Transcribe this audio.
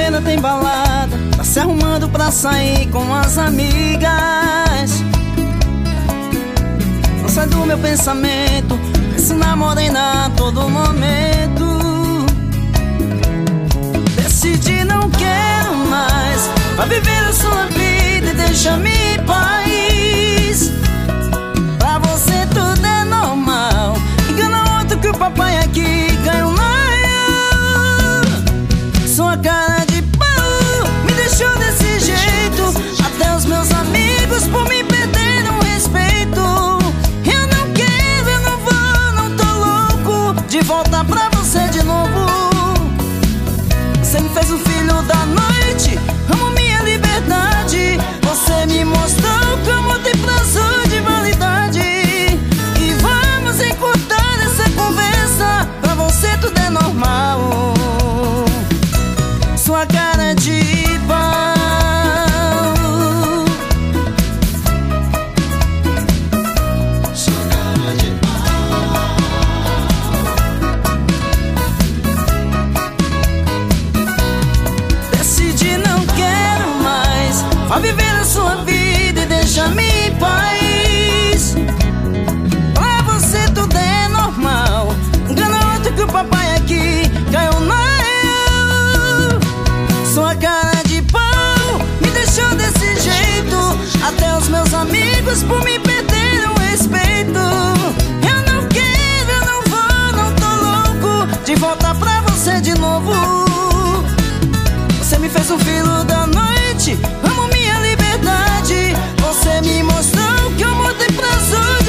Segunda-feira tem balada, tá se arrumando pra sair com as amigas. Não sai do meu pensamento, penso na morena a todo momento. Decidi, não quero mais, vai viver a sua vida e deixa-me em paz. Pra você tudo é normal, engana outro que o papai aqui caiu na sua cara de pau, me deixou desse jeito. Até os meus amigos por me perderam o respeito. Eu não quero, eu não vou, não tô louco de voltar pra você de novo. Você me fez um filho da noite, amo minha liberdade. Você me mostrou que o amor tem prazo de validade. E vamos encurtar essa conversa, pra você tudo é normal. Sua cara de pau. Sua cara de pau. Decidi, não quero mais, vai viver a sua vida e deixa-me em paz. Pra você tudo é normal, engana outro que o papai aqui caiu na sua cara de pau, me deixou desse jeito. Até os meus amigos por me perderam o respeito. Eu não quero, eu não vou, não tô louco de voltar pra você de novo. Você me fez um filho da noite, amo minha liberdade. Você me mostrou que o amor tem prazo